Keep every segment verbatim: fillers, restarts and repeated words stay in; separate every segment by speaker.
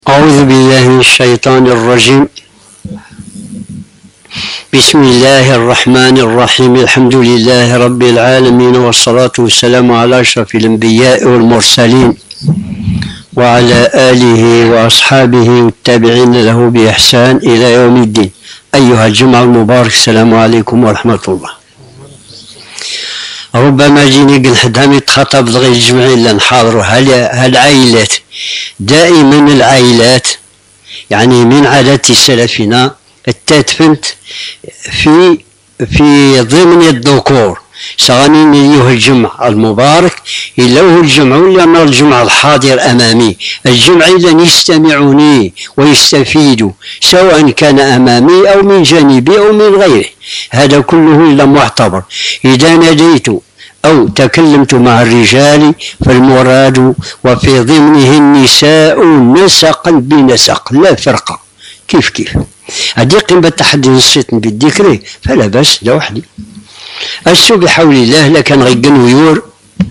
Speaker 1: أعوذ بالله من الشيطان الرجيم. بسم الله الرحمن الرحيم. الحمد لله رب العالمين، والصلاة والسلام على أشرف الأنبياء والمرسلين وعلى آله وأصحابه والتابعين له بإحسان إلى يوم الدين. أيها الجمعة المبارك، السلام عليكم ورحمة الله. ربما جيني قل حدام يتخطب غير الجمعين اللي نحاضروا هالعائلات. دائما العائلات يعني من عادات سلفنا التدفنت في في ضمن الذكور، سواء أيها الجمع المبارك إلا هو الجمع ولا الجمع الحاضر أمامي، الجمع إذا يستمعوني ويستفيدوا سواء كان أمامي أو من جانبي أو من غيره، هذا كله إلا معتبر. إذا ناديت أو تكلمت مع الرجال فالمراد وفي ضمنه النساء نسقا بنسق لا فرق، كيف كيف هذه قيمة تحدي الصيت بالذكر فلا بأس ده وحدي. السو بحول الله لكن غيقن ويور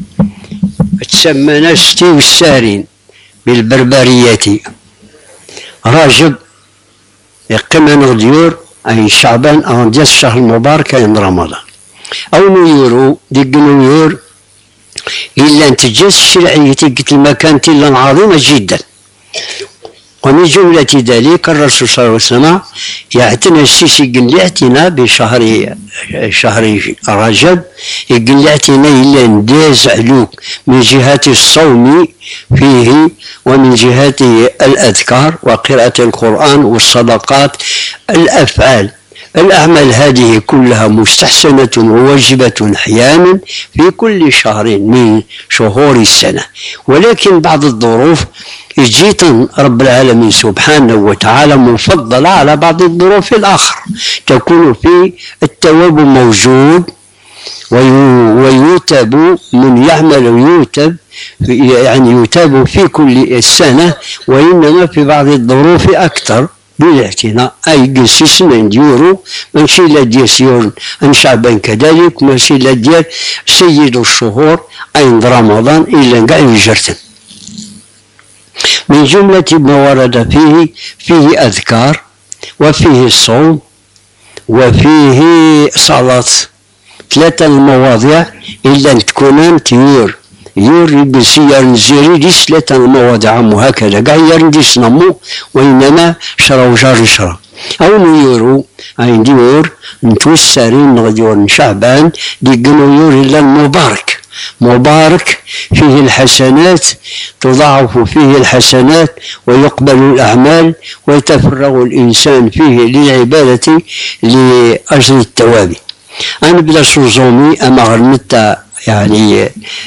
Speaker 1: تسمى ناستي والسارين بالبربرية راجب يقيم غديور أي شعبان أو ديال الشهر المبارك أي رمضان أو نيورو ديك نيور إلا انتجاز الشرعية قلت المكان تلا عظيمة جدا. ومن جملة ذلك الرسول صلى الله عليه وسلم يعتنى السيسي قل الاعتناء بشهر شهر رجب، يقل الاعتناء إلا نداز علوك من جهة الصوم فيه ومن جهة الأذكار وقراءة القرآن والصدقات الأفعال. الأعمال هذه كلها مستحسنة وواجبة أحيانا في كل شهر من شهور السنة، ولكن بعض الظروف جيت رب العالمين سبحانه وتعالى مفضلة على بعض الظروف الآخر، تكون في التواب موجود ويتاب من يعمل ويتاب يعني يتاب في كل السنة، وإنما في بعض الظروف أكثر بالاعتناء. أي قسيس من ديورو ماشي لا ديال سيون أن شعبان كذلك، ماشي لا ديال سيد الشهور أي رمضان إلا قاع يجرتن. من جملة ما ورد فيه فيه أذكار وفيه الصوم وفيه صلاة، ثلاثة المواضيع إلا أن تكونان تيور يور يبسي يرنزيري ديس ثلاثة المواضيع عمو هكذا قاع يرنديس نمو، وإنما شرا وجار شرا أو نيورو أي ديور نتوسرين نغديور شعبان دي قنو إلا المبارك مبارك فيه الحسنات تضاعف فيه الحسنات ويقبل الأعمال ويتفرغ الإنسان فيه للعبادة لأجل التوابي. أنا بلا سوزومي أما غرمتا يعني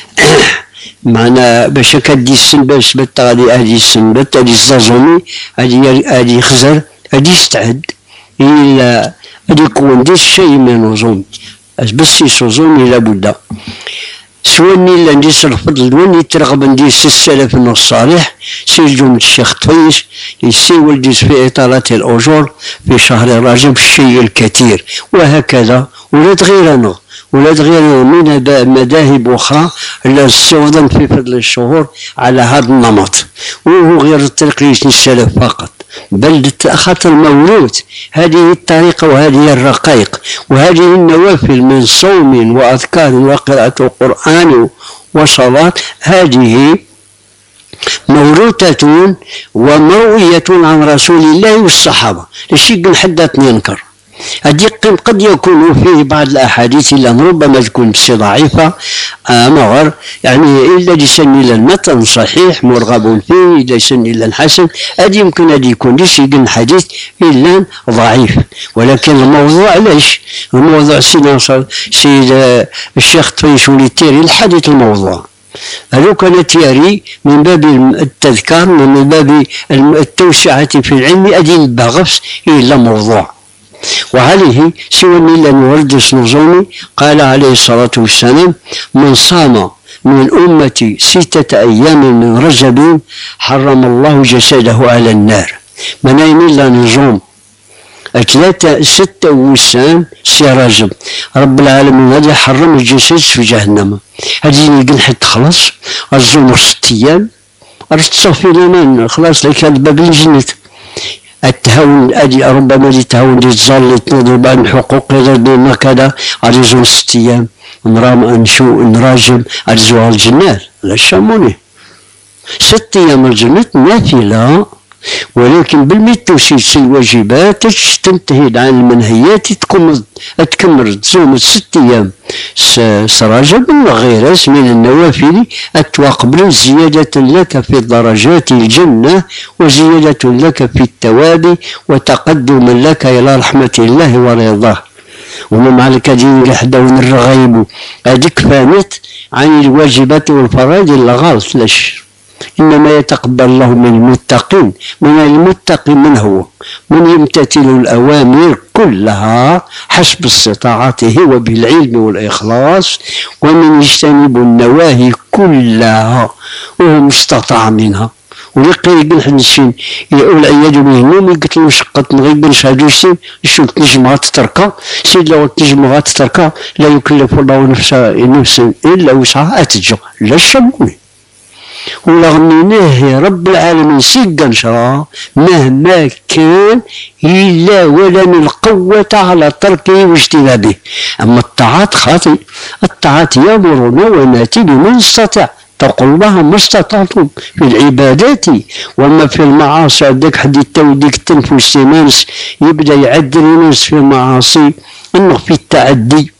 Speaker 1: معنا باش كدي السنباس بتا غادي هادي السنبات هادي الزازومي هادي هادي خزر هادي يستعد إلا هادي يكون دي الشيء من وزومي بس يسوزومي لابد سواني اللي نديس الفضل واني ترغب نديس السلف الصالح سيجوم الشيخ طفيش يسي ولديس في إطالة الأجور في شهر رجب الشيء الكثير، وهكذا ولاد غيرنا ولاد غيرنا من مذاهب أخرى لا استوضن في فضل الشهور على هذا النمط، وهو غير الطريق السلف فقط بل خاطر المولود هذه الطريقة وهذه الرقائق وهذه النوافل من صوم وأذكار وقراءة القرآن وصلاة، هذه موروثة ومروية عن رسول الله والصحابة. الشيء قل حدث ينكر هذه قد يكون فيه بعض الأحاديث اللي ربما تكون ضعيفة أمر يعني إلا لسن إلى المتن صحيح مرغب فيه إلا لسن إلى الحسن، هذه يمكن أن يكون ليش يقول حديث إلا ضعيف. ولكن الموضوع ليش الموضوع سيدنا سيد الشيخ طفيش وليتيري الحديث الموضوع هذو كان تياري من باب التذكار من باب التوسعة في العلم أدين البغفس إلا موضوع. وعليه سوى إلا نورد نظامي قال عليه الصلاة والسلام من صام من أمتي ستة أيام من رجب حرم الله جسده على النار. من أين إلا نظام ثلاثة ستة وسام سي رجب رب العالمين هذا حرم الجسد في جهنم، هذه يقول حتى خلاص الزمر ست أيام راح تصفي الإيمان خلاص لك هذا باب الجنة. التهاون أدي ربما دي تهاون دي تظل تنظر عن حقوق غير كذا أريزون ست أيام نرام نشو نراجم أريزو الجنة لا شاموني ست أيام الجنة نافلة، ولكن بالميتوسيس الواجبات تنتهي عن المنهيات تكون تكمل تزوم ست أيام سراجا وغيرها من النوافل أتواقبل زيادة لك في درجات الجنة وزيادة لك في الثواب وتقدم لك إلى رحمة الله ورضاه. ومن مع الكدين لحدا ونرغيب هذيك فانت عن الواجبات والفرائض اللي غلط لش. إنما يتقبل الله من المتقين. من المتقي من هو؟ من يمتثل الأوامر كلها حسب استطاعته وبالعلم والإخلاص، ومن يجتنب النواهي كلها وهو مستطاع منها. ولقي بالحنشين والعياذ بالله ما قلت له شقة نغيب نشهدو سين شو تنجم تتركها سيد لو تنجم تتركها لا يكلف الله نفسا نفسا إلا وسعها أتجو لا شموني ولا غنيناه يا رب العالمين سيقا نشرا مهما كان إلا ولا من القوة على تركه واجتنابه. أما الطاعات خاطئ، الطاعات يأمرون وناتي بمن استطاع تقول الله ما استطعتم في العبادات. وما في المعاصي عندك حد التوديك التنفس يمارس يبدا يعدل الناس في المعاصي انه في التعدي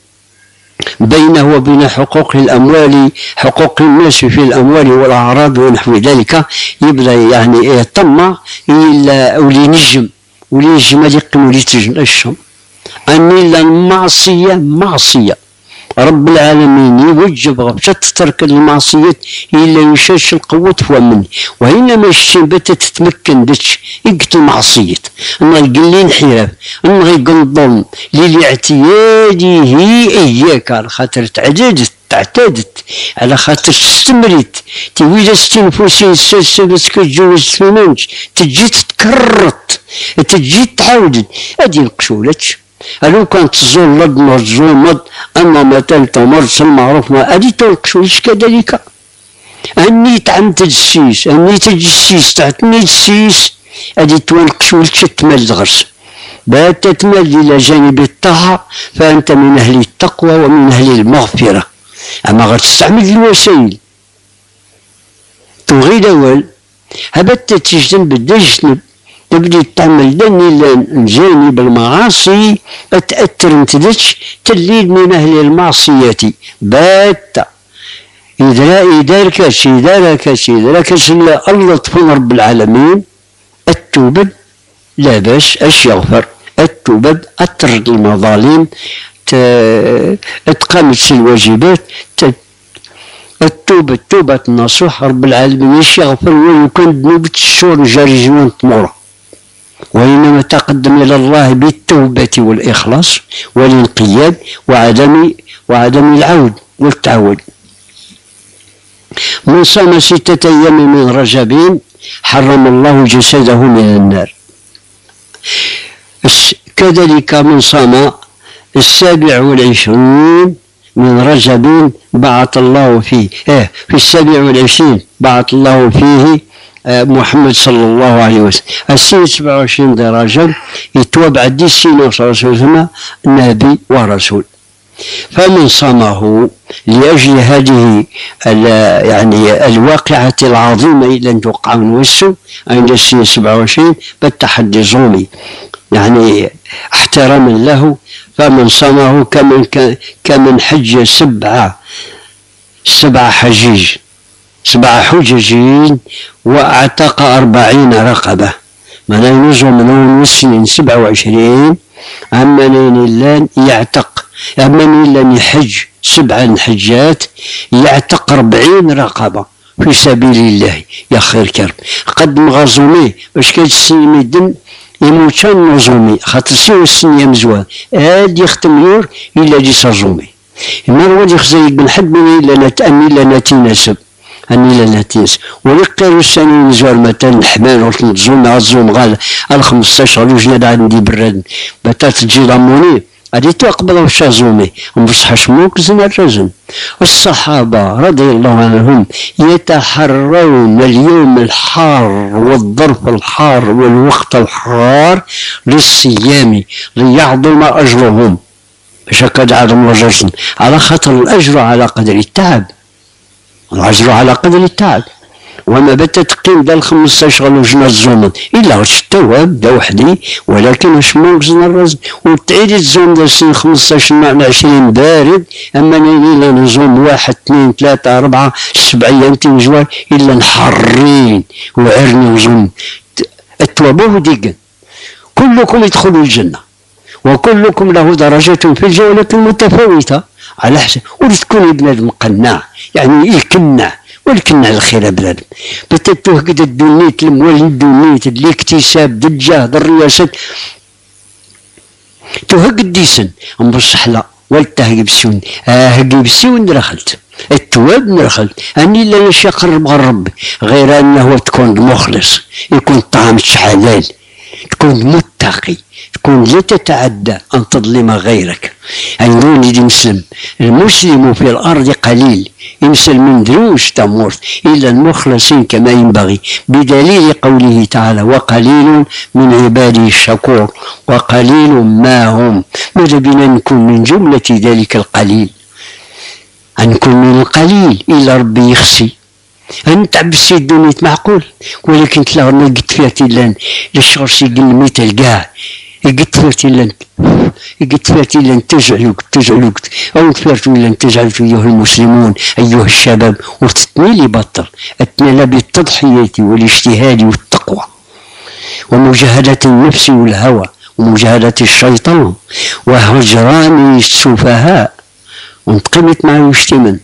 Speaker 1: بينه وبين حقوق الاموال حقوق الناس في الاموال والاعراض ونحو ذلك، يبدا يعني يطمع الا ولي نجم ولي نجم يقيم ولي تجنشم اني الا المعصيه معصيه رب العالمين يوجب غبشة ترك المعصية إلا يشاش القوة مني. وإنما الشيبة تتمكن دتش يقتل معصية أنا يقول انحراف أنا يقول الظلم للاعتياده إياك على خاطر تعددت تعتادت على خاطر استمرت تيويدا ستنفوسين سلسلة كتجوز فينانش تجي تكررت تجي تعاودت هادي القشولتش. ألو كانت تزول لد مرزومد أما مثلا تمرس المعروف ما أدي تلقشوش كذلك أني تعم تجسيس أني تجسيس تعتني تجسيس أدي تولقشوش تتمال غرس بات تتمال إلى جانب الطاعة فأنت من أهل التقوى ومن أهل المغفرة. أما غير تستعمل الوسائل تغي الأول هبت تجتنب الدجنب تبدي تعمل دني جانب المعاصي تأثر انتدتش تليد من أهل المعصية بات إذا إذا كاش إذا كاش إذا كاش الله تفون رب العالمين التوبة لا باس أش يغفر التوبة أطرد المظالم تقامت الواجبات التوبة التوبة النصوح رب العالمين اش يغفر ويكون ذنوب الشهور جاري جوان تمورة. وإنما تقدم إلى الله بالتوبة والإخلاص والانقياد وعدم وعدم العود والتعود. من صام ستة أيام من رجب حرم الله جسده من النار. كذلك من صام السابع والعشرين من رجب بعث الله فيه آه في السابع والعشرين بعث الله فيه محمد صلى الله عليه وسلم. السنة سبعة وعشرين رجب يتوابع دي السنة صلى الله عليه وسلم نبي ورسول. فمن صامه لأجل هذه يعني الواقعة العظيمة إلى أن توقع من وسه عند السنة سبعة وعشرين بالتحدي زومي يعني احتراما له. فمن صامه كمن كمن حج سبعة سبع حجيج سبع حججين واعتق أربعين رقبة. من ينزل من السنين سبعة وعشرين أما لن يعتق أما لن يحج سبع حجات يعتق أربعين رقبة في سبيل الله يا خير كرم. قد مغازومي باش كيتسلم الدم يموت نظومي خاطر سيو السن يمزوان هاد يختم يور إلا دي سازومي ما هو يخزي بن حد من إلا نتأمي إلا نتناسب أني لا نتناسب ولقيرو السنين نزوال مثلا الحمال وتنزوم غازوم غال الخمسطاش غالو جناد عندي براد بتا تجي لاموني هذه تقبلوا الشازومي بصح شموك زن الرزم. والصحابة رضي الله عنهم يتحرون اليوم الحار والظرف الحار والوقت الحار للصيام ليعظم أجرهم. باش هكا عظم أجرهم على خاطر الأجر على قدر التعب، الأجر على قدر التعب. وما بت تقيم دا الخمسطاش غلو جنا الزومن إلا غش التواب دا وحدي، ولكن اش موكزنا الرزم وتعيد الزوم دا سن خمسطاش مع عشرين بارد. أما إلا نزوم واحد اثنين ثلاثة أربعة سبع أيام تنجوار إلا نحرين وعرني وزوم التوابوه ديقن. كلكم يدخلوا الجنة وكلكم له درجة في الجنة ولكن متفاوتة على حسب. ولتكون بنادم قناع يعني يكنع ولكن على خير بلاد بتتوه قد الدنيت الموال الدنيت الاكتساب د الجاه د الرياسات توهق الديسن بصح لا والتهقي بسيون هقي بسيون دخلت التواب دخلت اني لا يقرب ربي غير انه تكون مخلص، يكون طعامك حلال، تكون متقي، تكون لا تتعدى ان تظلم غيرك. أيون يدي مسلم المسلم في الأرض قليل يمسل من دروش تموت إلا المخلصين كما ينبغي، بدليل قوله تعالى وقليل من عبادي الشكور وقليل ما هم. ماذا بنا نكون من جملة ذلك القليل، أن نكون من القليل إلا ربي يخسي أن تعبسي الدنيا معقول. ولكن تلاقنا قد فيها تلان للشغل سيقل ميت كاع قد فيها لن قد فيها لن تجعلوك تجعلوك أو تفيرتوا لن تجعلوا أيها المسلمون أيها الشباب وتتنيلي بطل أتنال بالتضحية والاجتهاد والتقوى ومجاهدة النفس والهوى ومجاهدة الشيطان وهجران السفهاء وانتقمت مع المجتمع.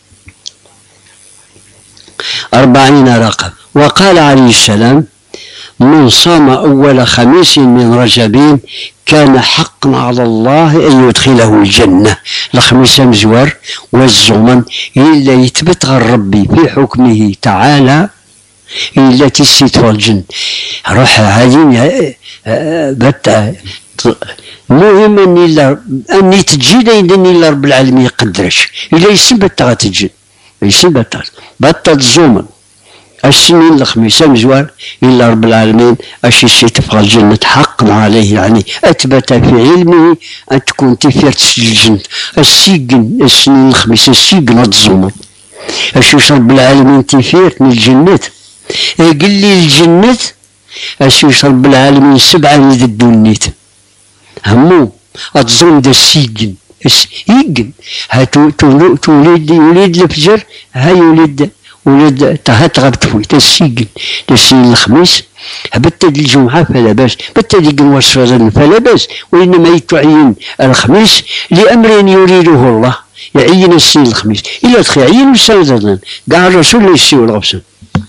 Speaker 1: أربعين رقم. وقال عليه السلام من صام أول خميس من رجب كان حقا على الله أن يدخله الجنة. الخميس مزوار والزمن إلا يثبت غير ربي في حكمه تعالى إلا تسيت الجن روح هذه بتا. المهم أني إلا أني تجي إنني إلا رب العالمين يقدرش إلا يثبت غتجي يثبت بطل الزمن السنين الخميسة مزوار إلا رب العالمين أشي الشيء تبقى الجنة حقا عليه يعني أثبت في علمه أن تكون تفيرت الجنة السجن السنين الخميسة السجن الزمن أشي رب العالمين تفيرت من الجنة قل لي الجنة أشي رب العالمين سبعة من الدنيت همو الظلم دا السجن يجن هاتو تولد يولد الفجر هاي يولد ولد تهتغب تفوي تسيقن تسين الخميس هبت الجمعة فلا باس بت ديقن وصفا فلا باس وإنما يتعين الخميس لأمر يريده الله يعين السين الخميس إلا تخيعين السنة قال الرسول يسيو الغبسن.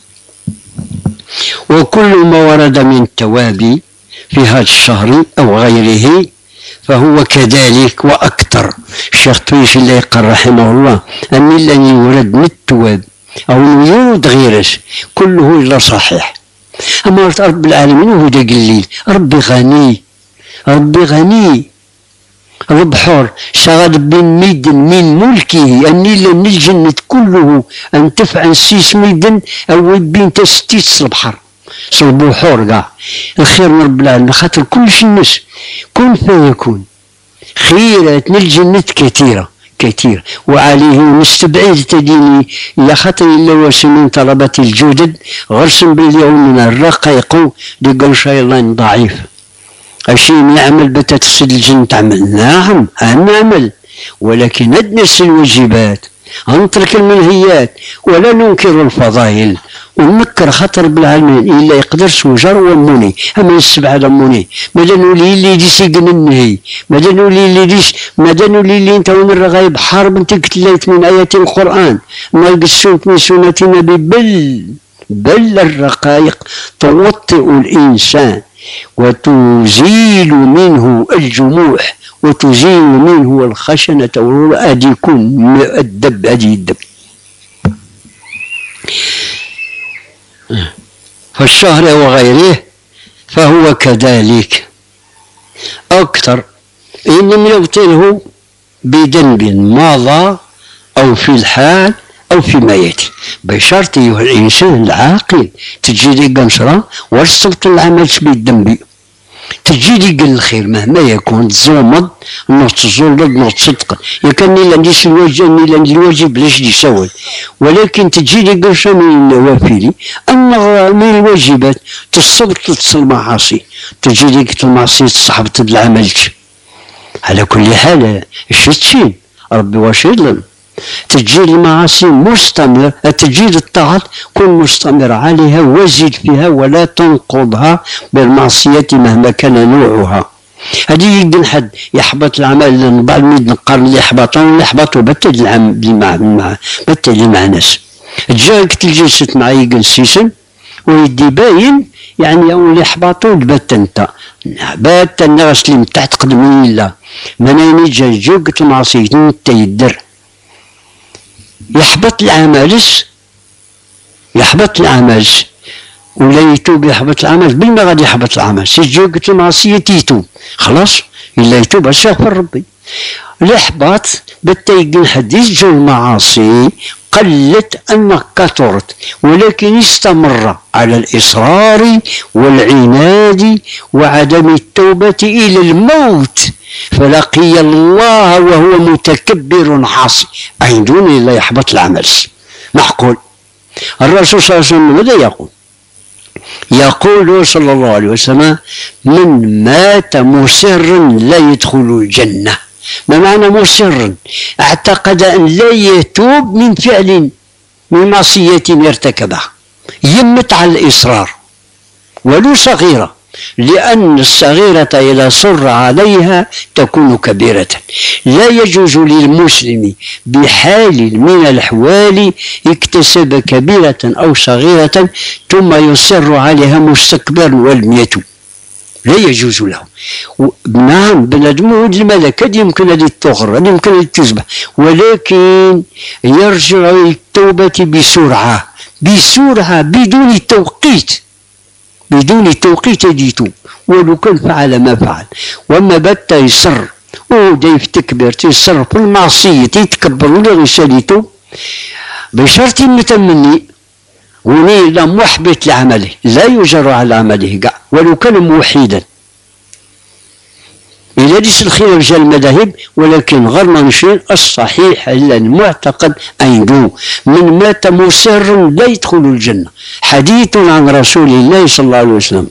Speaker 1: وكل ما ورد من التواب في هذا الشهر أو غيره فهو كذلك وأكثر. الشيخ تويش اللي يقر رحمه الله أن الذي يورد من التواب أو يورد غيرش كله إلا صحيح. أما رب العالمين وهو دا قليل ربي غني ربي غني رب حر شغل بين ميدن من ملكه أن من الجنة كله أن تفعل سيس ميدن أو بين تستيس البحر صلبو حور قاع الخير من رب العالمين خاطر كل شيء الناس كن فيكون خيرات من الجنة كثيرة كثير وعليه نستبعد تديني يا خاطر إلا وسنين طلبة الجدد غرسم باليوم من الرقيق دقن شيطان ضعيف أشي يعمل بتتسد الجنة تعمل نعم نعمل ولكن ندنس الواجبات نترك المنهيات ولا ننكر الفضائل ونكر خطر بالعالمين إلا يقدر سوجر وموني أما السبعة لموني ماذا نولي اللي دي سيقن النهي ماذا نولي اللي ديش ماذا نولي اللي انت ون الرغايب حرب انت قتليت من آيات القرآن ما قسوت من سنة النبي بل بل الرقائق توطئ الإنسان وتزيل منه الجموح وتزيل منه الخشنة وأدي يكون الدب أدي الدب. فالشهر وغيره فهو كذلك أكثر إن لم يبطله بذنب مضى أو في الحال أو فيما يأتي، بشرط أيها الإنسان العاقل تجي لي قنشرة واش تبطل العمل بالذنب، تجي لي قل الخير مهما يكون تزومض نوض تزولد نوض تصدق، يا كان نيلا نديس الواجب نيلا ندير الواجب بلاش يساوي، ولكن تجي لي قنشرة من النوافل أما من الواجبات تصبر تصل المعاصي، تجي لك المعصية تصحبت العمل. على كل حال الشتين ربي واش يظلم، تجي المعاصي مستمر، تجي الطاعات كن مستمر عليها وزد فيها ولا تنقضها بالمعصية مهما كان نوعها. هذه يمكن حد يحبط العمل بعد ما نقارن اللي يحبطون اللي يحبطوا بتل العمل مع بتل مع ناس. جاك تلجلست معي جلسيسن ويدي باين يعني اللي يحبطوا بات انت بات الناس اللي من تحت قدمي لا منين جا جوك المعصية انت يدر يحبط العمل يحبط العمل ولا يتوب يحبط العمل بالما غادي يحبط العمل سيجوك المعصية يتوب خلاص إلا يتوب اش يغفر ربي. الإحباط بالتيقن حديث جو المعاصي قلت أنك كثرت ولكن استمر على الإصرار والعناد وعدم التوبة إلى الموت فلقي الله وهو متكبر عاصي أي دون إلا يحبط العمل. معقول الرسول صلى الله عليه وسلم ماذا يقول؟ يقول صلى الله عليه وسلم من مات مسرا لا يدخل الجنة. ما معنى مسرا؟ اعتقد أن لا يتوب من فعل من معصية ارتكبها يمت على الإصرار ولو صغيرة لأن الصغيرة إذا صر عليها تكون كبيرة. لا يجوز للمسلم بحال من الأحوال اكتسب كبيرة أو صغيرة ثم يصر عليها مستكبرا ولم يتوب، لا يجوز له. نعم بنادم ولد الملك يمكن أن تغر يمكن أن تذبح ولكن يرجع للتوبة بسرعة بسرعة بدون توقيت بدون توقيت يتوب ولو كان فعل ما فعل. وما بات يصر ودا يفتكبر يصر في المعصية يتكبر ولا غير يتوب بشرط متمني ونيل محبط لعمله لا يجر على عمله كاع ولو كان موحدا إلا ديس الخير رجال المذاهب ولكن غير منشير الصحيح إلا المعتقد أنه من مات مسرا لا يدخل الجنة. حديث عن رسول الله صلى الله عليه وسلم.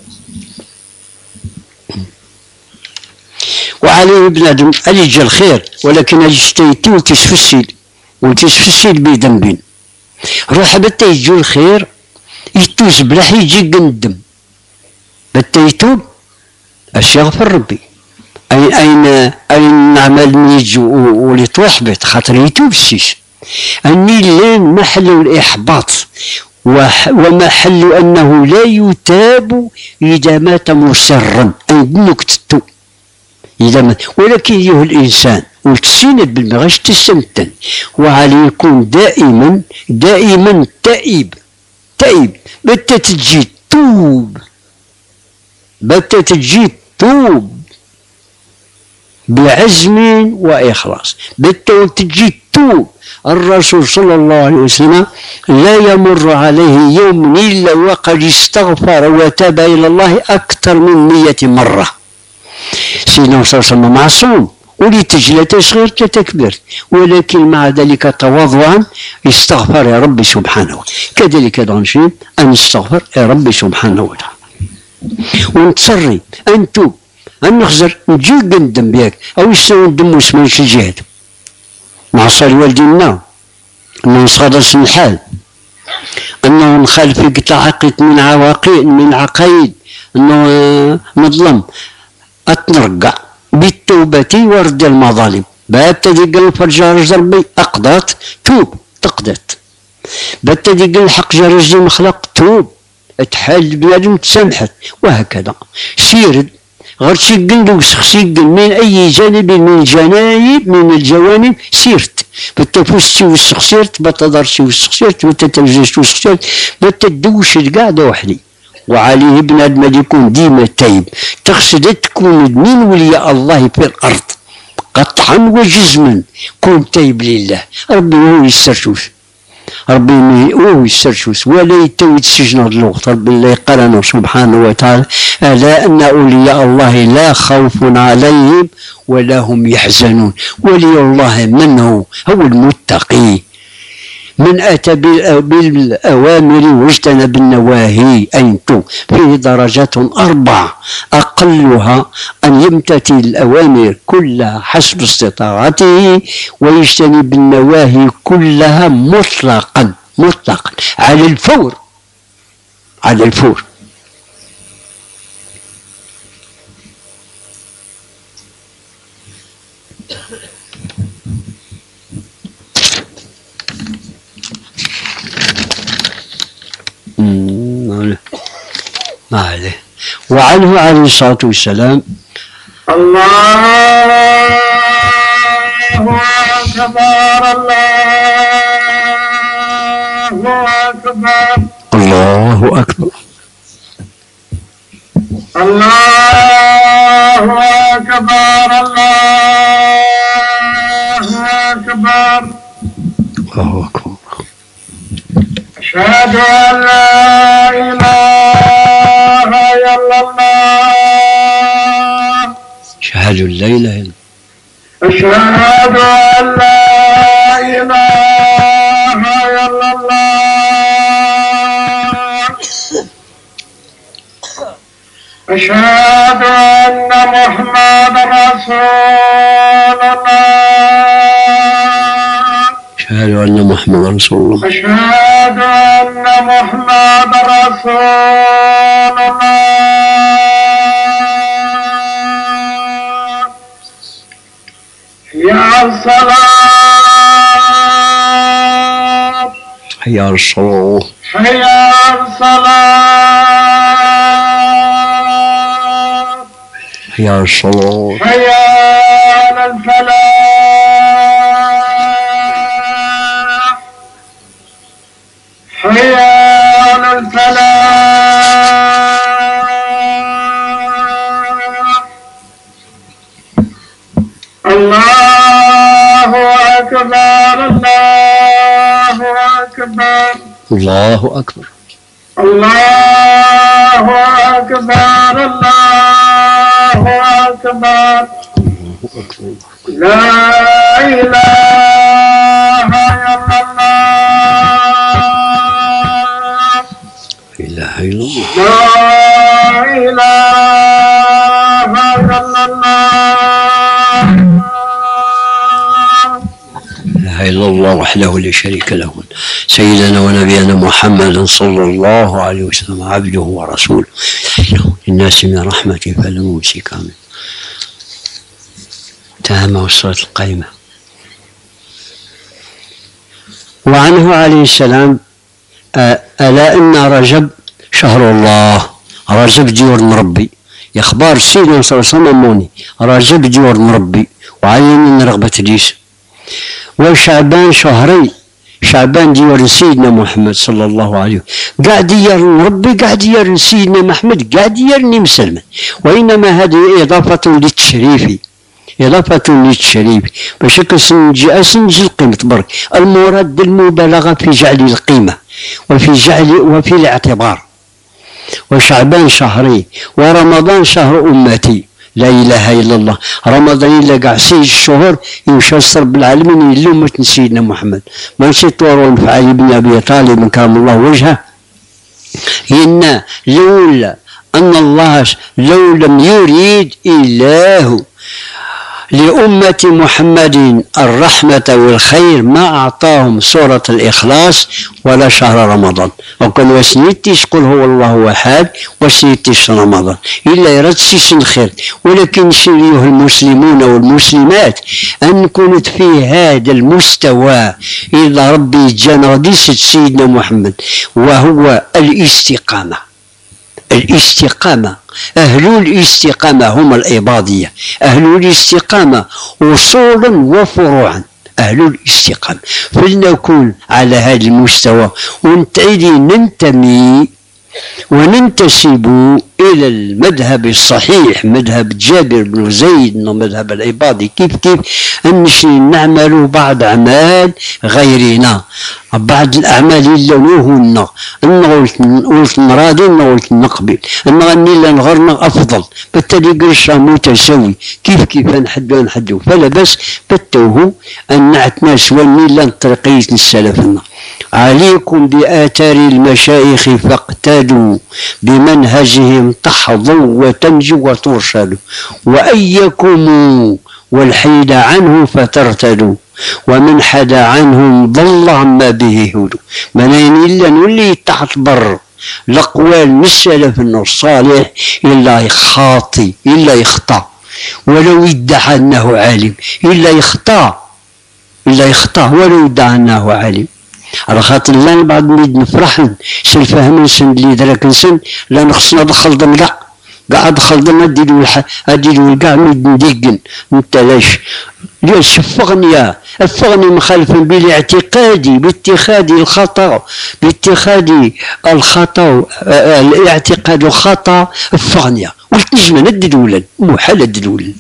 Speaker 1: وعليه بنادم اللي جا الخير ولكن اجتيتي وتسفسيل وتسفسيل بذنب روح بتا يجو الخير يتوز بلاح يجي قندم بتا يتوب اش يغفر ربي أين أين أين نعمل نيجي ولي توحبط خاطر يتوب السيس أني لين محل الإحباط ومحل أنه لا يتاب إذا مات مسرا عندك تتوب إذا مات. ولكن أيها الإنسان وتسيند بالمغاش تسمتن وعليه يكون دائما دائما تائب تائب بتا تجي توب بتا تجي توب بعزم وإخلاص بالتو تجي توب. الرسول صلى الله عليه وسلم لا يمر عليه يوم إلا وقد استغفر وتاب إلى الله أكثر من مئة مرة. سيدنا صلى الله عليه وسلم معصوم ولي تجلة صغير تكبر ولكن مع ذلك تواضعا استغفر يا ربي سبحانه. كذلك دونشي أن استغفر يا ربي سبحانه وتعالى ونتصري أن توب أن نخزر نجي قندم بيك أو يسوي الدم واسمه شي جهد مع صالح والدينا أنه نصغر الحال أنه نخالفك تعقد من عواقيد من عقايد أنه مظلم أتنرقع بالتوبة ورد المظالم بابتدي قال فرجار ربي أقضت توب تقضت بابتدي قال حق جارج مخلق توب تحال بنادم تسامحت وهكذا سيرد غير تشقن وسخسيقن من أي جانب من جانب من الجوانب سيرت بتفوستي وسخسيرت بتضرسي وسخسيرت بتتلجشت وسخسيرت بتدوش القاعدة وحدي. وعليه بنادم يكون ديما تايب تقصد تكون من ولي الله في الأرض قطعا وجزما كن تايب لله. ربي هو يسترشوش، ربي هو يسترشوش ولا يتوي تسجن هذا الوقت. ربي اللي قالنا سبحانه وتعالى: ألا أن أولياء الله لا خوف عليهم ولا هم يحزنون. ولي الله من هو؟ هو المتقي، من أتى بالأوامر واجتنب النواهي. أنتم فيه درجات أربع، أقلها أن يمتثل الأوامر كلها حسب استطاعته ويجتنب النواهي كلها مطلقا مطلقا على الفور على الفور. ما عليه. وعنه عليه الصلاة والسلام:
Speaker 2: الله أكبر الله أكبر
Speaker 1: الله أكبر
Speaker 2: الله أكبر الله أكبر
Speaker 1: الله أكبر.
Speaker 2: أشهد أن لا إله إلا الله.
Speaker 1: أشهد أن لا إله إلا
Speaker 2: أشهد أن لا إله إلا الله. أشهد أن محمدا رسول الله.
Speaker 1: أشهد أن محمدا رسول الله.
Speaker 2: أشهد أن محمدا رسول الله. يا الصلاة
Speaker 1: حي على الصلاة
Speaker 2: حي على الصلاة
Speaker 1: حي على الصلاة
Speaker 2: حي على الفلاح حي على الفلاح. الله أكبر الله أكبر
Speaker 1: الله أكبر
Speaker 2: الله أكبر الله أكبر. لا إله إلا الله.
Speaker 1: إله إلا الله.
Speaker 2: لا إله إلا الله.
Speaker 1: لا إله إلا الله وحده لا شريك له، سيدنا ونبينا محمد صلى الله عليه وسلم عبده ورسوله، للناس من رحمته فلا ممسك منه. تامه الصلاة القائمة. وعنه عليه السلام: ألا إن رجب شهر الله. رجب ديور مربي، يخبار سيدنا صلى الله عليه وسلم موني رجب ديور مربي وعين رغبة ليس. وشعبان شهري، شعبان ديور سيدنا محمد صلى الله عليه وسلم. قاعد ير ربي قاعد ير سيدنا محمد قاعد يرني مسلما، وإنما هذه إضافة للتشريف إضافة للتشريف باش سنجي أسنجي القيمة برك. المراد المبالغة في جعل القيمة وفي جعل وفي الاعتبار. وشعبان شهري ورمضان شهر أمتي. لا إله إلا الله. رمضان إلا قاع سيد الشهور يمشي رب العالمين يلومة سيدنا محمد. ما نسيت ورون في علي بن أبي طالب كرم الله وجهه، إن لولا أن الله لو لم يريد إله لأمة محمد الرحمة والخير ما أعطاهم سورة الإخلاص ولا شهر رمضان. وكان وسنيتيش قل هو الله أحد وسنيتيش رمضان إلا يرد سيس الخير. ولكن شريه المسلمون والمسلمات أن كنت في هذا المستوى إذا ربي جانا وديسة سيدنا محمد، وهو الاستقامة. الاستقامة، أهل الاستقامة هم العبادية، أهل الاستقامة أصولا وفروعا. أهل الاستقامة فلنكون على هذا المستوى ونتعدي ننتمي وننتسب إلى المذهب الصحيح، مذهب جابر بن زيد ومذهب العبادي، كيف كيف أنشي نعمل بعض أعمال غيرنا، بعض الأعمال إلا نوهن أن قلت نرادي أن قلت نقبل أن غني إلا نغرنا أفضل، بالتالي قرشا متساوي كيف كيف نحدو نحدو، فلا بس بالتوه أن نعتنا سواني إلا طريقية السلفنا. عليكم بآثار المشايخ فاقتدوا بمنهجهم تحظوا وتنجوا وترشدوا، وأيكم والحيد عنه فترتدوا، ومن حد عنهم ضل عما به هدوا. منين إلا نولي تحت بر الأقوال من السلف الصالح إلا يخاطي إلا يخطأ، ولو يدعى أنه عالم إلا يخطأ إلا يخطأ ولو يدعى أنه عالم. على خاطر لا بعد نريد نفرح سنفهم نسن اللي دراك نسن لا نخصنا دخل ضم لا قاعد دخل ضم اديلو اديلو كاع نريد نديقن انت لاش ليش فغني الفغني مخالفا بالاعتقاد باتخاذ الخطا باتخاذ الخطا الاعتقاد الخطا الفغنيه قلت نجم ندد ولد محال ندد ولد.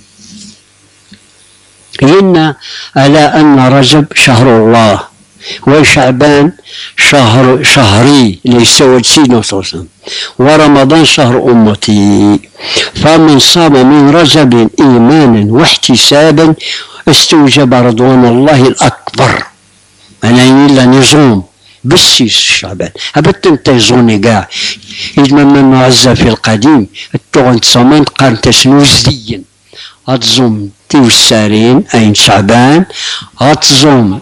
Speaker 1: إن على أن رجب شهر الله وشعبان شهر شهري ليس سيدنا صلى الله عليه وسلم، ورمضان شهر أمتي، فمن صام من رجب إيمانا واحتسابا استوجب رضوان الله الأكبر. أنا إلا نزوم بالسيس شعبان أبت انت يزوني قاع إذ من عزة في القديم التغن تصمان قارن تسنوزديا أتزوم تيوسارين أين شعبان، أتزوم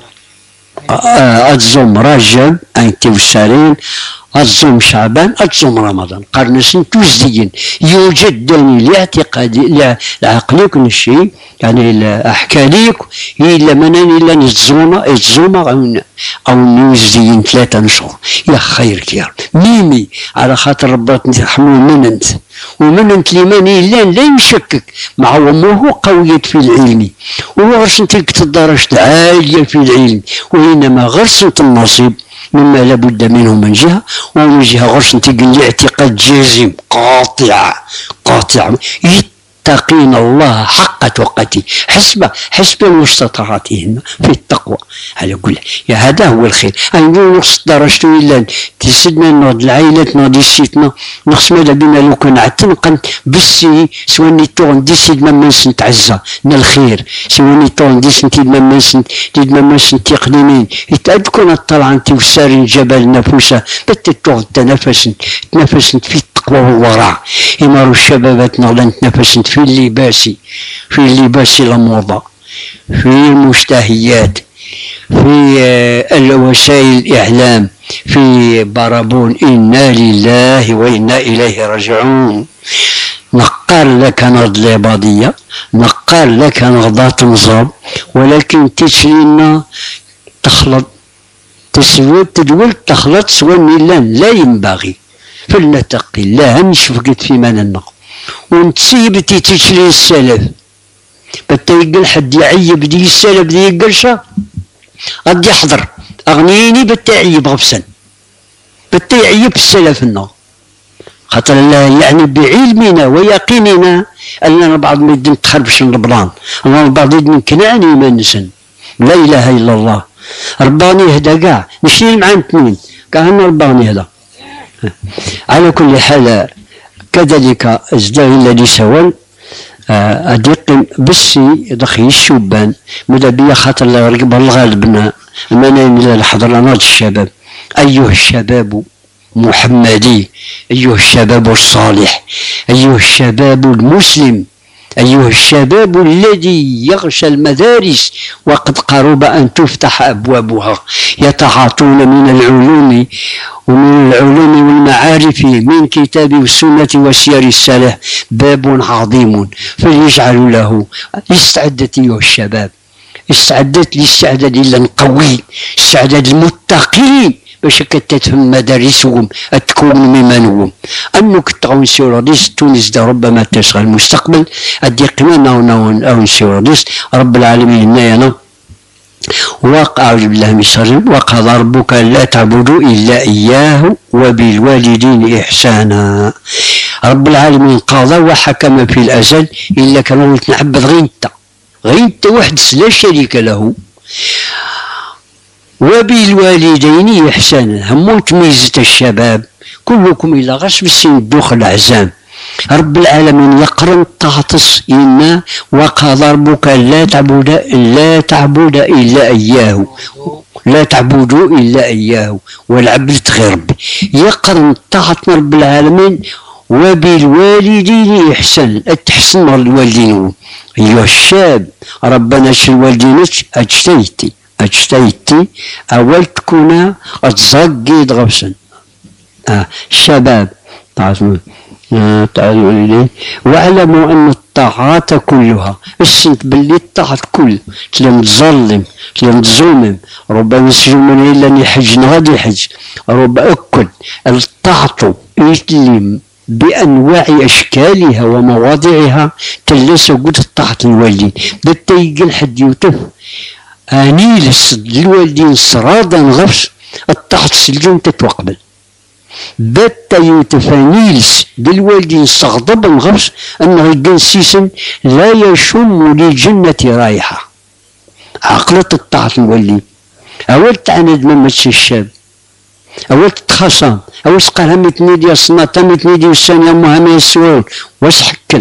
Speaker 1: أتزوم رجب أين تيوسارين، أتزوم شعبان، أتزوم رمضان قرنسين توزديين. يوجد دليل لاعتقادي لعقليك الشيء يعني أحكى ليك إلا مناني إلا نتزوما يتزوما أو أو نوزديين ثلاثة نشهر يا خيرك يا ميمي على خاطر ربات نتحمل من أنت ومن أنت لمن إلا لا يشكك مع أمه قوية في العلم وغرس تلك الدرجة عالية في العلم، وإنما غرس النصيب مما لابد منه من جهة، ومن جهة غرس تلقى اعتقاد جازم قاطع قاطع يتقين الله حق تقاته حسب حسب مستطاعتهن في التقوى. على كل يا هذا هو الخير. أنا نقص درجته إلا تسدنا نود العائلة نود السيتنا نقص ماذا بنا لو كان عتنقن بالسي سواني تون دي سيد ما سنت عزة الخير سواني تون دي سنت ما ما سنت ديد ما سنت تقديمين يتأذكون الطلعة انت وسارين جبل نفوسه بتتوغ تنفس تنفس في التقوى والورع. إمارو الشبابات نغلن تنفس في اللباس في اللباس الموضة في المشتهيات في الوسائل الإعلام في بربون إنا لله وإنا إليه راجعون. نقال لك نرد العبادية نقال لك نغضات نظام، ولكن تشلينا تخلط تسوي تدول تخلط سواني لا لا ينبغي فلنتقي الله نشفقت في مننا ونتسيبتي تشلي السلف بتا يقل حد يعيب دي السلف دي يقلشا غد يحضر أغنيني بتا يعيب غفسا بتا يعيب السلفنا خاطر الله يعني بعلمنا ويقيننا أننا بعض ما يدن تخربش الربلان أننا بعض يدن كنعني ما نسن لا إله إلا الله رباني هدا كاع نشيل مع اثنين كاع رباني هدا. على كل حال كذلك ازداد الذي سوال أدق بسي دخي الشبان ماذا بيا خاطر رقب الغالبنا المنام إلى الحضرانات الشباب. أيها الشباب محمدي، أيها الشباب الصالح، أيها الشباب المسلم، أيها الشباب الذي يغشى المدارس وقد قرب أن تفتح أبوابها يتعاطون من العلوم ومن العلوم والمعارف من كتاب والسنة وسير السلف باب عظيم فليجعلوا له. استعدت أيها الشباب استعدت لاستعداد القوي استعداد المتقين باش كتتهم مدارسهم تكون ممنهم انك تغون سيوراديس تونس دا ربما تشغل المستقبل ادي قمنا او سيوراديس رب العالمين هنايا وقع أعوذ بالله من الشر وقضى ربك لا تعبدوا إلا إياه وبالوالدين إحسانا. رب العالمين قضى وحكم في الأزل إلا كانوا نعبد غير انت غير انت وحدك لا شريك له. وبالوالدين إحسانا همو تميزة الشباب كلكم إلى غصب سن الدخل عزام. رب العالمين يقرن تعطس إنا وقضى ربك لا تعبد لا تعبد إلا إياه لا تعبدوا إلا إياه والعبد غير ربي. يقرن تعط رب العالمين وبالوالدين إحسانا التحسن الوالدين. أيها الشاب ربنا شل والدينك أجتيتي أجتيتي أول تكون أتزقيد غبسا آه الشباب تعرفون آه تعالوا إليه واعلموا أن الطاعات كلها السنت باللي الطاعات كل تلم تظلم تلم تظلم ربما يسجن من إلا يحج غادي يحج ربما أكد الطاعة يتلم بأنواع أشكالها ومواضعها تلسى قد الطاعة الوالدين بدا يقل حد يوتف أنيل الوالدين صرادا غفص الطاعة السجن تتوقبل بدا يوتف أنيلس بالوالدين صغضبا غفص أنه يقل سيسن لا يشم للجنة رايحة. عقلة الطاعة الوالدين أول تعاند من الشاب أول تتخاصم أول سقال هم يتنيدي الصناة هم يتنيدي الثانية مهمة السؤال واش حكل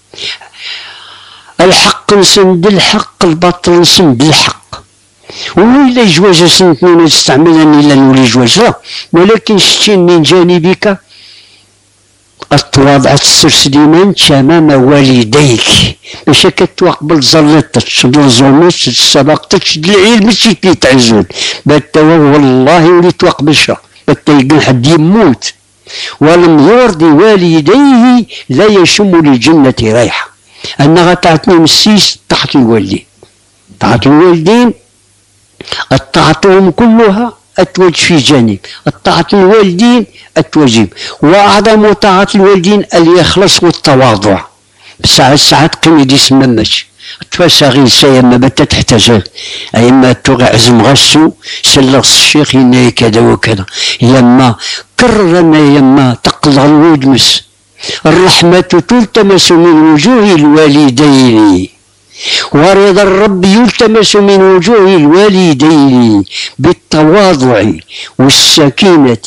Speaker 1: الحق نسند الحق الباطل نسند الحق. وإلا جواز سنتين تستعملني إلا نولي جواز لا ولكن شتين من جانبك التواضع السر ديما أمام والديك باش كتوقبل زلطتش بالظلمتش سبقتش العلم ماشي كي تعزل باتا والله ولي توقبلش باتا يقول حد يموت ولم يرضي والديه لا يشم للجنة ريحة. أنها تعطني مسيس تحت الوالدين تحت الوالدين الطاعتهم كلها أتوج في جانب الطاعة الوالدين أتوجب. وأعظم طاعة الوالدين الإخلاص والتواضع ساعات ساعات قيمة دي سممش تفاسغي سيما بتا تحتاج أيما توغي عزم غسو سلغ الشيخ إنه كذا وكذا يما كررنا يما تقلغ الودمس الرحمة تلتمس من وجوه الوالدين ورضا الرب يلتمس من وجوه الوالدين بالتواضع والسكينة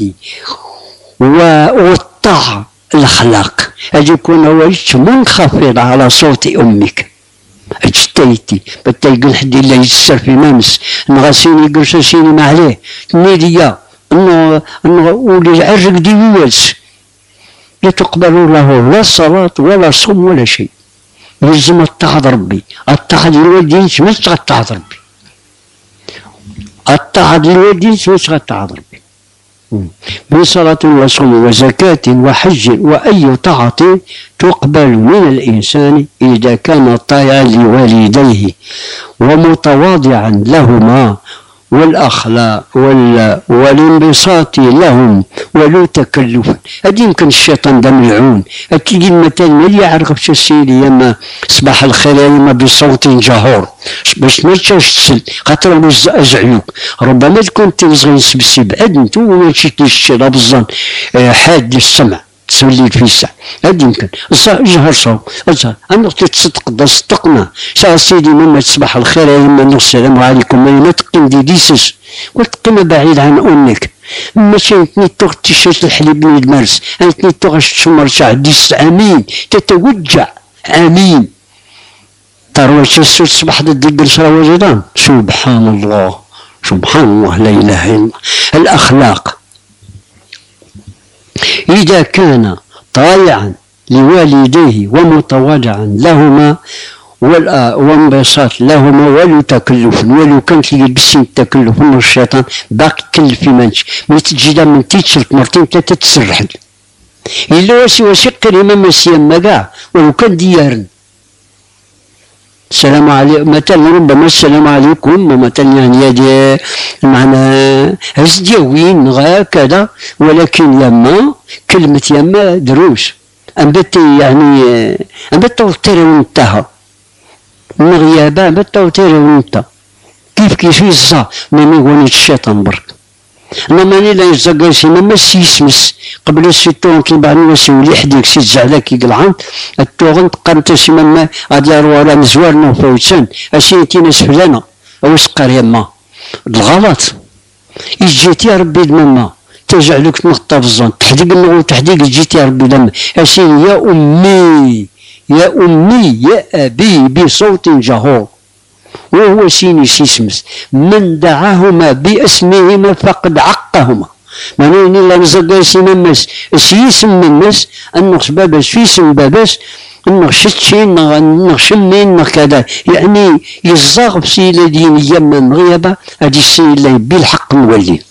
Speaker 1: والطاعة الأخلاق. أجي يكون وجهك منخفض على صوت أمك اجتيتي بتا يقول حد إلا يتسر في مامس نغسيني يقول سيني ما عليه نيديا انه انه ولي عرق دي ويلس لا تقبل له لا صلاة ولا صوم ولا شيء. يلزم الطاعة ربي الطاعة للوالدين مش طاعة ربي الطاعة للوالدين مش طاعة ربي من صلاة وصوم وزكاة وحج وأي طاعة تقبل من الإنسان إذا كان طائعا لوالديه ومتواضعا لهما والأخلاق والانبساط لهم ولو تكلفا. هذه يمكن الشيطان ده ملعون أكيد المثل ما يعرف شو السيدي يما صباح الخير يما بصوت جهور باش ما تشوفش خاطر مش أزعيوك ربما تكون تنزغي نسبسي بعد انتو وما تشتيش بظن حاد السمع تسولي في الساعة. هذه يمكن جهر صوت أزهر أنا تصدق دا صدقنا سا سيدي مما تصبح الخير يا يما السلام عليكم ما تقيم دي ديسس وتقيم بعيد عن أمك ماشي نتني توغ تيشيرت الحليب من المارس نتني توغ الشمر شعر ديس عمين تتوجع عمين تروى السوس صباح ضد القرصة وجدان سبحان الله سبحان الله لا إله إلا الله. الأخلاق إذا كان طائعا لوالديه ومتواضعا لهما وانبساط لهما ولو تكلف ولو كانت لي بسم التكلف من الشيطان باقي تكلف في منش من تجي من تيتشرت مرتين ثلاثة تسرح إلا واسي واسي قريما مسيما كاع ولو كان ديارن السلام عليكم مثلا ربما السلام عليكم مثلا يعني هذه معنى هز ديوين هكذا ولكن يما كلمة يما دروس أنبت يعني أنبت توتير وانتهى من غيابه أنبت توتير وانتهى كيف كيف يصا من يقول الشيطان برك انا ماني لا يزقر سيما ما سيسمس قبل السيتون كي بعد ما سولي حديك سي زعلا كي قلعان التوغن قامت سيما ما غادي يروى على مزوار نو فوتسان اشي تي ناس فلانا او سقر يما الغلط يجيتي يا ربي الماما تجعلك تنقطع في الظن تحديق النغو تحديق جيتي يا ربي لما اشي يا امي يا امي يا ابي بصوت جهور وهو سيني سيسمس من دعاهما باسمهما فقد عقهما مانين الا نزقا سيما مس سيسم من الناس النقص باباس فيسم باباس النقص شتشين النقص مين كذا يعني يزاغ بسيلة دينية من غيابة هذه السيلة يبي الحق مولي.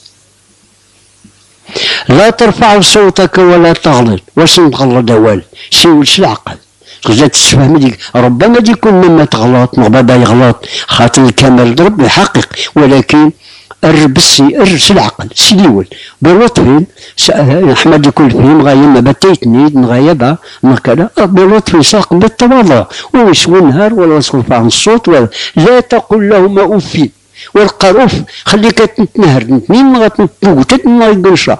Speaker 1: لا ترفع صوتك ولا تغلط واش نغلط وال سيولش العقل غزات تفهم ديك ربما دي يكون مما تغلط بابا يغلط خاطر الكمال ربي حقيق ولكن الربسي ارس العقل سيول بلطفين احمد يكون فيهم غاية ما بتيتني نغايبها نكذا بلطفين ساق بالتواضع ويسوي نهار ولا يصرف عن الصوت ولا لا تقل لهما اف والقروف خليك تنهر اثنين غتنتوق تتما يقنشا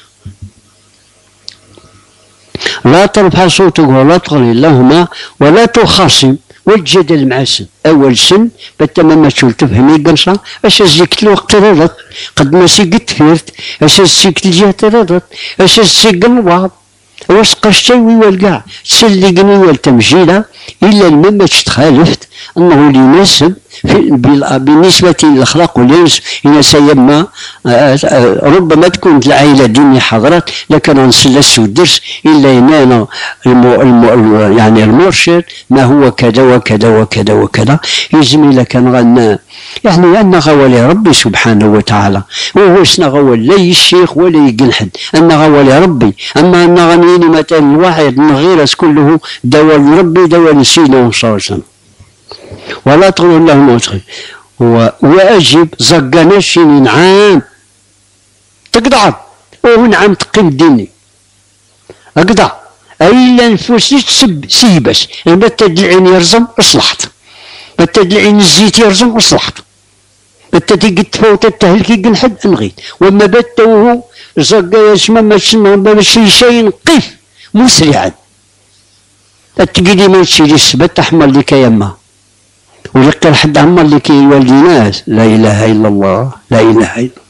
Speaker 1: لا ترفع صوتك ولا تغلي لهما ولا تخاصم والجدل معسن اول سن بتما ما تشول تفهمي قنصه اش زيك الوقت رضت قد ما سيقت فيرت اش زيك الجهه رضت اش زيك الوعظ واش قشتي والكاع تسلي قني والتمجيله الا المما تخالفت انه يناسب بالنسبه للاخلاق والانس يناسب يما ربما تكون العائله ديني حضرت لكن نسلس الدرس الا ينال يعني المرشد ما هو كذا وكذا وكذا وكذا يلزم الا كان غنى يعني أن غوالي ربي سبحانه وتعالى وهو سنا غوال لا الشيخ ولا يقل حد أن غوالي ربي أما أن غنيني مثلا الواحد من غيرس كله دوال ربي دوال سيدنا صلى الله عليه وسلم ولا تقول له موتغي وأجب زقنا شيني نعم تقطع وهو نعم تقيم ديني أقطع أي لا نفوسي تسب سيبس إما تدلعين يرزم أصلحت بتدلعين الزيت يرزم أصلحت بتدي قد تفوت التهلكي قل حد أنغيت وما بتوه زقا يسمى ما شنو بمشي شيء قف مسرعا التقيدي ما تشيلي السبت أحمل لك يما ولقى حد عمر لك يولي ناس لا إله إلا الله لا إله إلا الله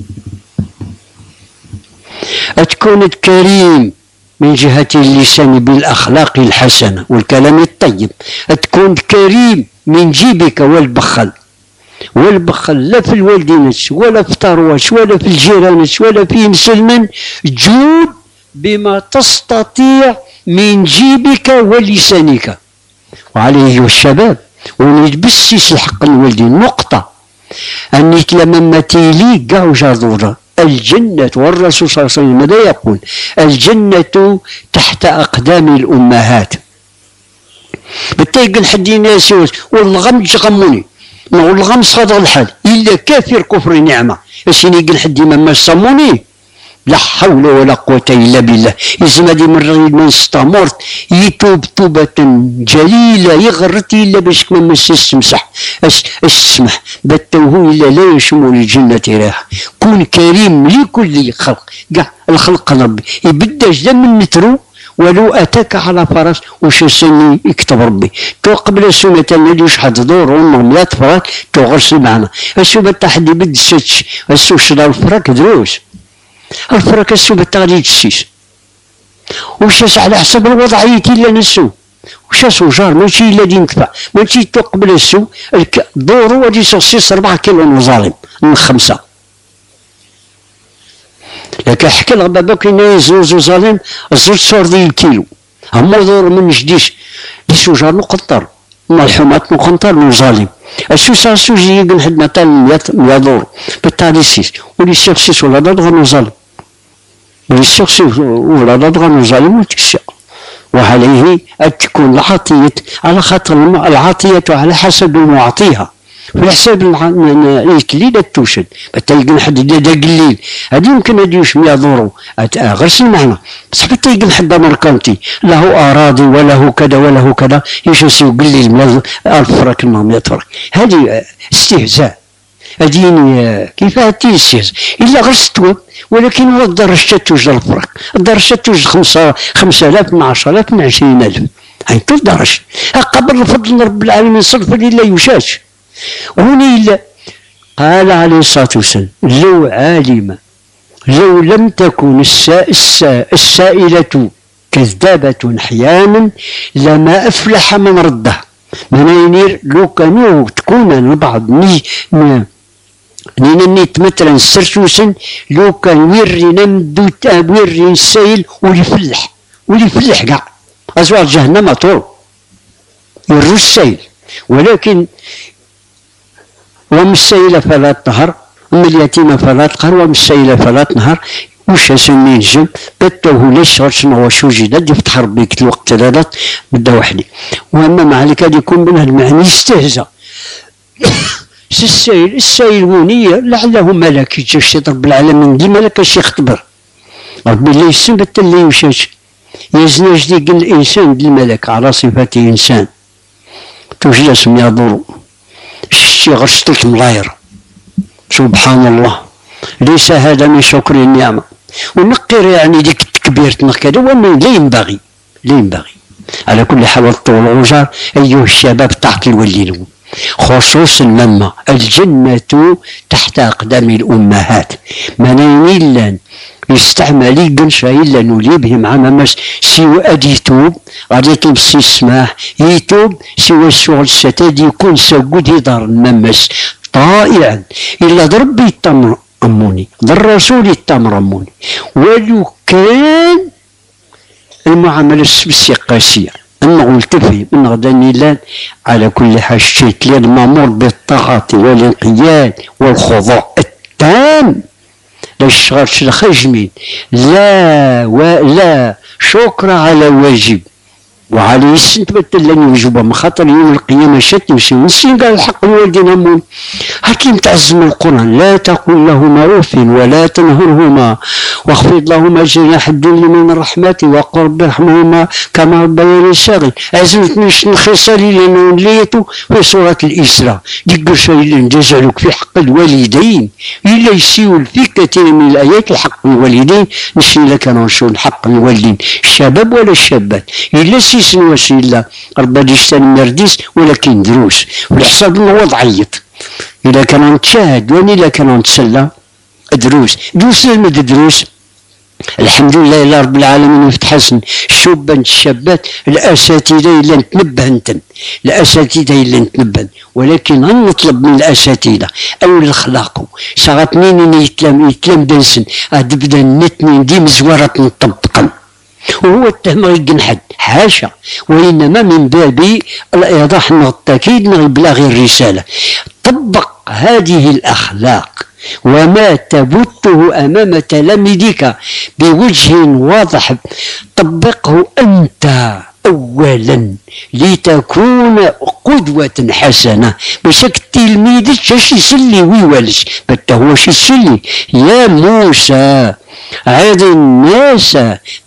Speaker 1: أتكون كريم من جهة اللسان بالأخلاق الحسنة والكلام الطيب تكون كريم من جيبك والبخل والبخل لا في الوالدين ولا في ثروة ولا في الجيران ولا في مسلم جود بما تستطيع من جيبك ولسانك وعليه الشباب ونتبسس الحق الوالدين نقطة أني لما تيلي قاو جاذورة الجنة والرسول صلى الله عليه وسلم ماذا يقول الجنة تحت أقدام الأمهات بتيقن حد ناس والغم تغموني والغم صادق الحال إلا كافر كفر نعمة أسيني يقن حد ما صموني لا حول ولا قوة إلا بالله إذا دي من الرجل من استمرت يتوب توبة جليلة يغرت إلا باش كما مس يسمح اش تسمح بتوه إلا لا يشمل الجنة ريحة كون كريم لكل خلق كاع الخلق ربي يبدا جدا من نترو ولو أتاك على فرس وش سني يكتب ربي تو قبل السنة النبي شحال دور ومهم لا تفرك تو غرس معنا السو بتحدي بد السوتش السو شرا الفرك دروس الفرق السوء بالتغليد السيس وشاس على حسب الوضعية اللي نسو وشاس وجار ماشي الا دي نتفع ماشي تقبل السوء دورو غادي يصيص أربعة كيلو من ظالم من خمسة لكن حكى الغبابة كاين زوج ظالم زوج صوردي الكيلو هما دور من جديش ديسو جار مقطر ما الحماة مقنطر من ظالم السو صار سوجي يقول حد مثلا مية دور بالتالي سيس ولي الشيخ سيس ولا ضغط ظالم ولي الشيخ سيس ولا ضغط ظالم وتكسى وعليه تكون العطية على خاطر العطية على حسب المعطيها في حساب الكليل توشد بالتالي حد دا قليل هذه يمكن هذه يوش مية دورو غرس المعنى بصح بالتالي حد مركنتي له اراضي وله كذا وله كذا يشوف قليل من ألف فرق المهم مية فرق هذه استهزاء أديني كيف تيسير إلا غير ستوب، ولكن هو الدرجة توجد الفرق، الدرجة توجد خمسة خمسة آلاف من عشرة آلاف من عشرين ألف، هاي تو درجة قبل فضل رب العالمين صرف إلا يشاش. هنا إلا قال عليه الصلاة والسلام لو علم لو لم تكن السا السا السائلة كذابة أحيانا لما أفلح من رده. من ينير لو كانوا تكون البعض ني نيت مثلا سرسوسن لو كان ويرينا مدو ويري السيل ويفلح ويفلح كاع أزواج جهنم طول يرو السيل، ولكن وم السيل فلا تنهر، أما اليتيمة فلا تقهر، وم السيل فلا تنهر. وش اسمي نجم بتوه ليش غرسنا وشو جداد يفتح ربيك الوقت ثلاثة بدا وحدي. واما مع ذلك يكون منها المعني يستهزأ السيل السيل ونية لعله ملك يجي رب العالمين ديما لك شي يختبر ربي اللي يسن بت اللي يمشاش يزناج ديك الانسان بالملك على صفة انسان توجد اسم يضر الشي غرستك ملاير. سبحان الله، ليس هذا من شكر النعمة. ونقر يعني ديك تكبيرتنا كذا وما لا ينبغي لا ينبغي. على كل حال طول الغجر أيها الشباب تحت الولين، خصوصا لما الجنة تحت أقدام الأمهات. من إلا يستعمل يقنشا إلا نولي بهم عما مس سوى أديتوب غادي تلبسي السماح يتوب سوى الشغل الستاد يكون سجود يدار الممس طائعا إلا ضرب التمر أموني ذا الرسول التمر أموني. ولو كان المعاملة السبسية قاسية أنه التفي من غدا نيلان. على كل حال الشيء المأمور بالطاعة والانقياد والخضوع التام لا يشتغلش الخجمين لا ولا شكر على واجب وعليه تبتل لن يوجب من خاطر يوم القيامة شت يمشي ونسين قال الحق الوالدين همون. حكيم تعزم القرآن لا تقل لهما أف ولا تنهرهما واخفض لهما جناح الذل من الرحمة وقل رب ارحمهما كما ربياني صغيرا. عزمت من الخصال اللي نوليته في سورة الإسراء ديك شيء جزعلك في حق الوالدين إلا يسيول في كثير من الآيات الحق الوالدين نسي لك نشون حق الوالدين الشباب ولا الشابات إلا سيسن وسيلة ربا ديشتان مرديس ولكن دروس والحساب الوضع عيط إذا كان نتشاهد وين إلا كان نتسلى دروس دروس لما دروس الحمد لله إلا رب العالمين يفتحسن شوبا الشابات الأساتذة إلا نتنبه نتن الأساتذة إلا نتنبه، ولكن نطلب من الأساتذة أو الأخلاق ساعات مين يتلم يتلم دنسن أدبدا نتنين دي مزورة نطبقا وهو التهم يجنحد حاشا، وإنما من باب الإيضاح والتأكيد بلاغ الرسالة. طبق هذه الأخلاق وما تبثه أمام تلاميذك بوجه واضح طبقه أنت أولا لتكون قدوة حسنة. بشك التلميذ شاش يسلي ويولش بتا هو شي يسلي. يا موسى عظ الناس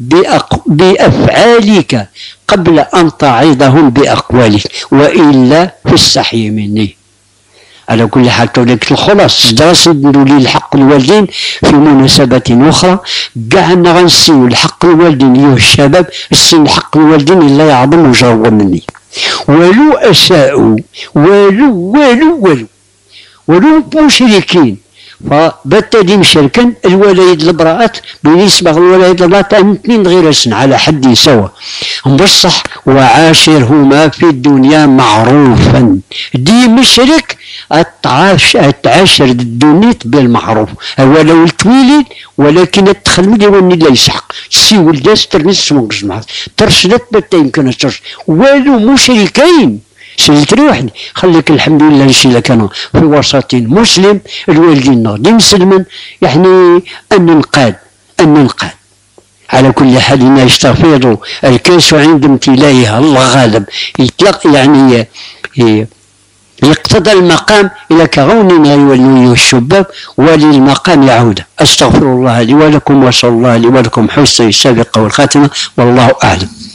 Speaker 1: بأفعالك قبل أن تعظهم بأقوالك وإلا فاستحي مني. على كل حال توليك الخلاص درس ندولي الحق الوالدين في مناسبة أخرى قعنا غنسيو الحق الوالدين أيها الشباب السن حق الوالدين إلا يعظم وجروا مني ولو أساءوا ولو ولو ولو ولو مشركين فبالتالي مشاركا الولايد البراءات بالنسبة للولايد البراءات اثنين غير سن على حد سواء بصح وعاشرهما في الدنيا معروفا. دي مشرك اتعاشر الدنيا بالمعروف هو لو التويلين ولكن الدخل ملي وني لا يسحق سي ولداس ترنس ونجمع ترشدت بتا يمكن ترش والو مشركين سلتري واحد خليك الحمد لله نشي لك انا في وسط مسلم الوالدين غادي مسلما يعني ان ننقاد ان ننقاد. على كل حال يستفيض الكاس عند امتلائها الله غالب يطلق يعني يقتضى المقام إلى كغون لا يولي الشباب وللمقام يعود. أستغفر الله لي ولكم وصلى الله لي ولكم حسن السابقة والخاتمة والله أعلم.